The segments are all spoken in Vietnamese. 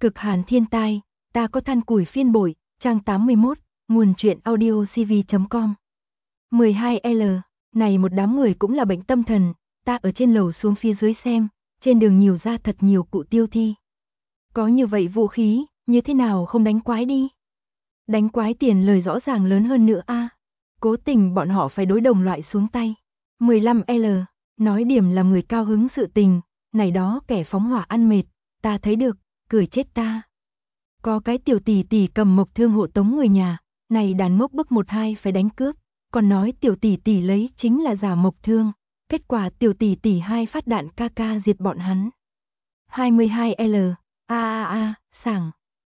Cực hàn thiên tai, ta có than củi phiên bội, trang 81, nguồn truyện audio cv.com. 12L, này một đám người cũng là bệnh tâm thần, ta ở trên lầu xuống phía dưới xem, trên đường nhiều ra thật nhiều cụ tiêu thi. Có như vậy vũ khí, như thế nào không đánh quái đi? Đánh quái tiền lời rõ ràng lớn hơn nữa a. Cố tình bọn họ phải đối đồng loại xuống tay. 15L, nói điểm làm người cao hứng sự tình, này đó kẻ phóng hỏa ăn mệt, ta thấy được, cười chết ta. Có cái tiểu tỷ tỷ cầm mộc thương hộ tống người nhà, này đàn ngốc bức 1-2 phải đánh cướp, còn nói tiểu tỷ tỷ lấy chính là giả mộc thương, kết quả tiểu tỷ tỷ 2 phát đạn ca diệt bọn hắn. 22L, sảng.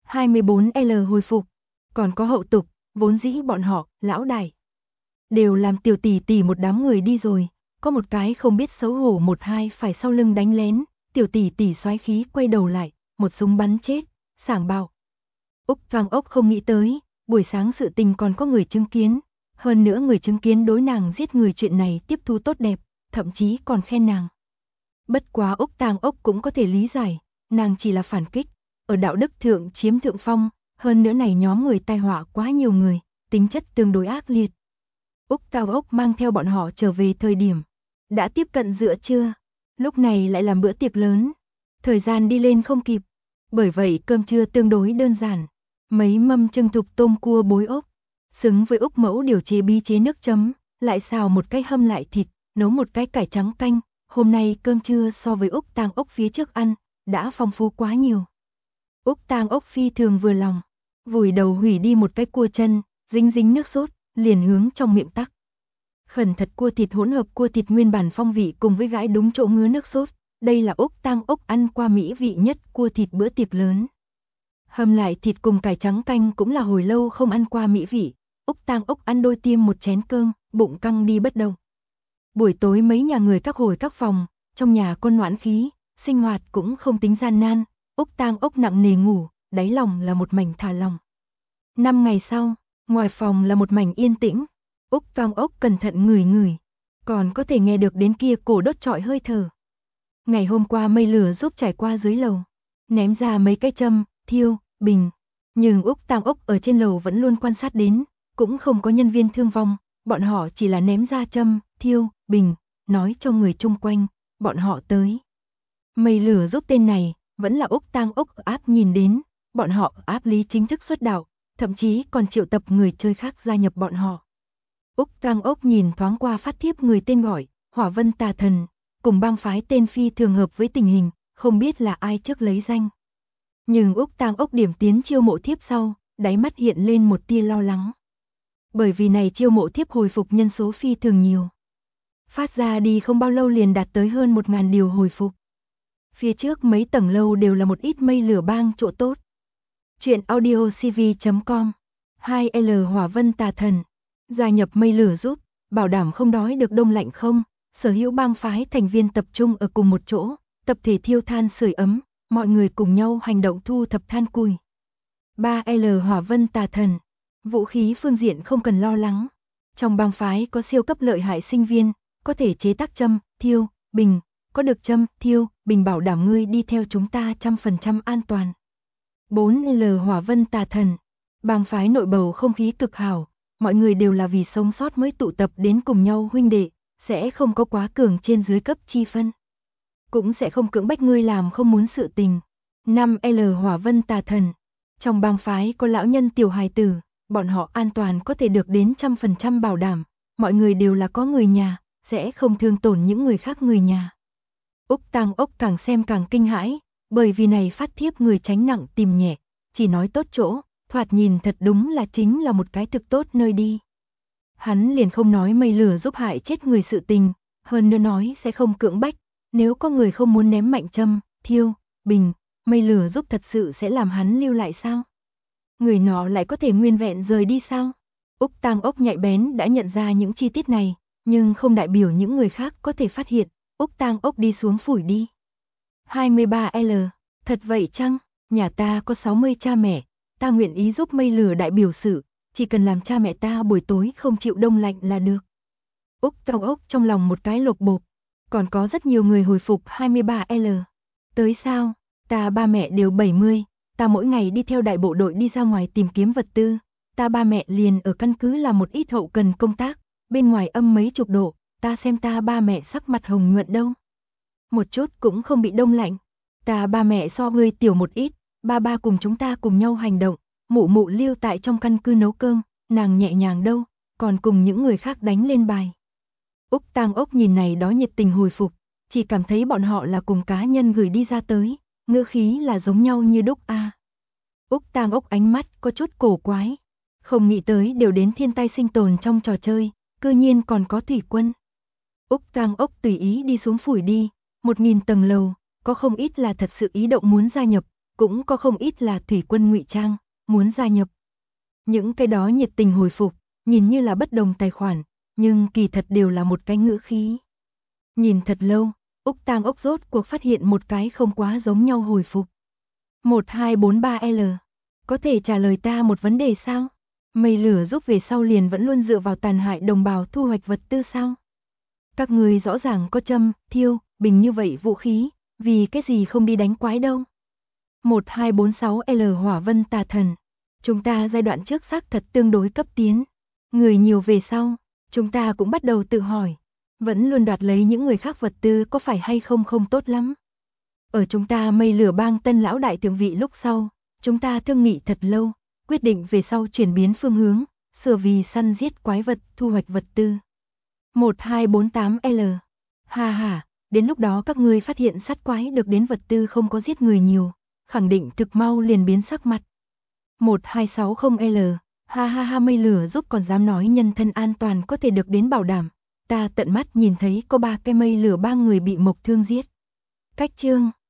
24L hồi phục, còn có hậu tục, vốn dĩ bọn họ, lão đại đều làm tiểu tỷ tỷ một đám người đi rồi, có một cái không biết xấu hổ 1-2 phải sau lưng đánh lén, tiểu tỷ tỷ xoáy khí quay đầu lại, một súng bắn chết, sảng bạo. Úc Vang Ốc không nghĩ tới, buổi sáng sự tình còn có người chứng kiến, hơn nữa người chứng kiến đối nàng giết người chuyện này tiếp thu tốt đẹp, thậm chí còn khen nàng. Bất quá Úc Tang Ốc cũng có thể lý giải, nàng chỉ là phản kích, ở đạo đức thượng chiếm thượng phong, hơn nữa này nhóm người tai họa quá nhiều người, tính chất tương đối ác liệt. Úc Tang Ốc mang theo bọn họ trở về thời điểm đã tiếp cận giữa trưa, lúc này lại làm bữa tiệc lớn, thời gian đi lên không kịp, bởi vậy cơm trưa tương đối đơn giản, mấy mâm trưng thục tôm cua bối ốc, xứng với Úc mẫu điều chế bí chế nước chấm, lại xào một cái hâm lại thịt, nấu một cái cải trắng canh, hôm nay cơm trưa so với Úc Tang Ốc phía trước ăn, đã phong phú quá nhiều. Úc Tang Ốc phi thường vừa lòng, vùi đầu hủy đi một cái cua chân, dính nước sốt, liền hướng trong miệng tắc. Khẩn thật cua thịt hỗn hợp cua thịt nguyên bản phong vị cùng với gãi đúng chỗ ngứa nước sốt, đây là Úc Tang Ốc ăn qua mỹ vị nhất cua thịt bữa tiệc lớn. Hầm lại thịt cùng cải trắng canh cũng là hồi lâu không ăn qua mỹ vị, Úc Tang Ốc ăn đôi tiêm một chén cơm, bụng căng đi bất động. Buổi tối mấy nhà người các hồi các phòng, trong nhà con noãn khí, sinh hoạt cũng không tính gian nan, Úc Tang Ốc nặng nề ngủ, đáy lòng là một mảnh thả lòng. 5 ngày sau, ngoài phòng là một mảnh yên tĩnh, Úc Tang Ốc cẩn thận ngửi, còn có thể nghe được đến kia cổ đốt trọi hơi thở. Ngày hôm qua mây lửa giúp trải qua dưới lầu, ném ra mấy cái châm, thiêu, bình, nhưng Úc Tang Ốc ở trên lầu vẫn luôn quan sát đến, cũng không có nhân viên thương vong, bọn họ chỉ là ném ra châm, thiêu, bình, nói cho người chung quanh, bọn họ tới. Mây lửa giúp tên này, vẫn là Úc Tang Ốc ở áp nhìn đến, bọn họ ở áp lý chính thức xuất đạo, thậm chí còn triệu tập người chơi khác gia nhập bọn họ. Úc Tang Ốc nhìn thoáng qua phát thiếp người tên gọi, Hỏa Vân Tà Thần, cùng bang phái tên phi thường hợp với tình hình, không biết là ai trước lấy danh. Nhưng Úc Tang Ốc điểm tiến chiêu mộ thiếp sau, đáy mắt hiện lên một tia lo lắng. Bởi vì này chiêu mộ thiếp hồi phục nhân số phi thường nhiều. Phát ra đi không bao lâu liền đạt tới hơn 1000 điều hồi phục. Phía trước mấy tầng lâu đều là một ít mây lửa bang chỗ tốt. Chuyện audio cv.com. 2L Hỏa Vân Tà Thần, gia nhập mây lửa giúp, bảo đảm không đói được đông lạnh không, sở hữu bang phái thành viên tập trung ở cùng một chỗ, tập thể thiêu than sưởi ấm, mọi người cùng nhau hành động thu thập than củi. 3L Hỏa Vân Tà Thần, vũ khí phương diện không cần lo lắng. Trong bang phái có siêu cấp lợi hại sinh viên, có thể chế tác châm, thiêu, bình, có được châm, thiêu, bình bảo đảm ngươi đi theo chúng ta 100% an toàn. 4L Hỏa Vân Tà Thần, bang phái nội bầu không khí cực hảo, mọi người đều là vì sống sót mới tụ tập đến cùng nhau huynh đệ, sẽ không có quá cường trên dưới cấp chi phân. Cũng sẽ không cưỡng bách ngươi làm không muốn sự tình. 5L Hỏa Vân Tà Thần, trong bang phái có lão nhân tiểu hài tử, bọn họ an toàn có thể được đến 100% bảo đảm, mọi người đều là có người nhà, sẽ không thương tổn những người khác người nhà. Úc Tang Ốc càng xem càng kinh hãi, bởi vì này phát thiếp người tránh nặng tìm nhẹ, chỉ nói tốt chỗ, thoạt nhìn thật đúng là chính là một cái thực tốt nơi đi. Hắn liền không nói mây lửa giúp hại chết người sự tình, hơn nữa nói sẽ không cưỡng bách, nếu có người không muốn ném mạnh châm, thiêu, bình, mây lửa giúp thật sự sẽ làm hắn lưu lại sao? Người nọ lại có thể nguyên vẹn rời đi sao? Úc Tang Ốc nhạy bén đã nhận ra những chi tiết này, nhưng không đại biểu những người khác có thể phát hiện. Úc Tang Ốc đi xuống phủi đi. 23L, thật vậy chăng? Nhà ta có 60 cha mẹ, ta nguyện ý giúp mây lửa đại biểu sự, chỉ cần làm cha mẹ ta buổi tối không chịu đông lạnh là được. Úc Tang Ốc trong lòng một cái lột bột, còn có rất nhiều người hồi phục 23L. Tới sao? Ta ba mẹ đều 70, ta mỗi ngày đi theo đại bộ đội đi ra ngoài tìm kiếm vật tư, ta ba mẹ liền ở căn cứ làm một ít hậu cần công tác, bên ngoài âm mấy chục độ, ta xem ta ba mẹ sắc mặt hồng nhuận đâu. Một chút cũng không bị đông lạnh, ta ba mẹ so ngươi tiểu một ít, ba ba cùng chúng ta cùng nhau hành động, mụ mụ lưu tại trong căn cứ nấu cơm, nàng nhẹ nhàng đâu, còn cùng những người khác đánh lên bài. Úc Tang Ốc nhìn này đó nhiệt tình hồi phục, chỉ cảm thấy bọn họ là cùng cá nhân gửi đi ra tới, ngữ khí là giống nhau như đúc a. Úc Tang Ốc ánh mắt có chút cổ quái, không nghĩ tới đều đến thiên tai sinh tồn trong trò chơi, cư nhiên còn có thủy quân. Úc Tang Ốc tùy ý đi xuống phủi đi, 1000 tầng lầu, có không ít là thật sự ý động muốn gia nhập, cũng có không ít là thủy quân ngụy trang, muốn gia nhập. Những cái đó nhiệt tình hồi phục, nhìn như là bất đồng tài khoản, nhưng kỳ thật đều là một cái ngữ khí. Nhìn thật lâu, Úc Tang Ốc rốt cuộc phát hiện một cái không quá giống nhau hồi phục. 1243L, có thể trả lời ta một vấn đề sao? Mây lửa giúp về sau liền vẫn luôn dựa vào tàn hại đồng bào thu hoạch vật tư sao? Các người rõ ràng có châm, thiêu, bình như vậy vũ khí, vì cái gì không đi đánh quái đâu? 1246L Hỏa Vân Tà Thần, chúng ta giai đoạn trước xác thật tương đối cấp tiến, người nhiều về sau, chúng ta cũng bắt đầu tự hỏi, vẫn luôn đoạt lấy những người khác vật tư có phải hay không không tốt lắm. Ở chúng ta mây lửa bang tân lão đại thượng vị lúc sau, chúng ta thương nghị thật lâu, quyết định về sau chuyển biến phương hướng, sửa vì săn giết quái vật, thu hoạch vật tư. 1248L, ha ha, đến lúc đó các ngươi phát hiện sát quái được đến vật tư không có giết người nhiều, khẳng định thực mau liền biến sắc mặt. 1260L, ha ha ha, mây lửa giúp còn dám nói nhân thân an toàn có thể được đến bảo đảm, ta tận mắt nhìn thấy có 3 cái mây lửa bang người bị mộc thương giết. Cách chương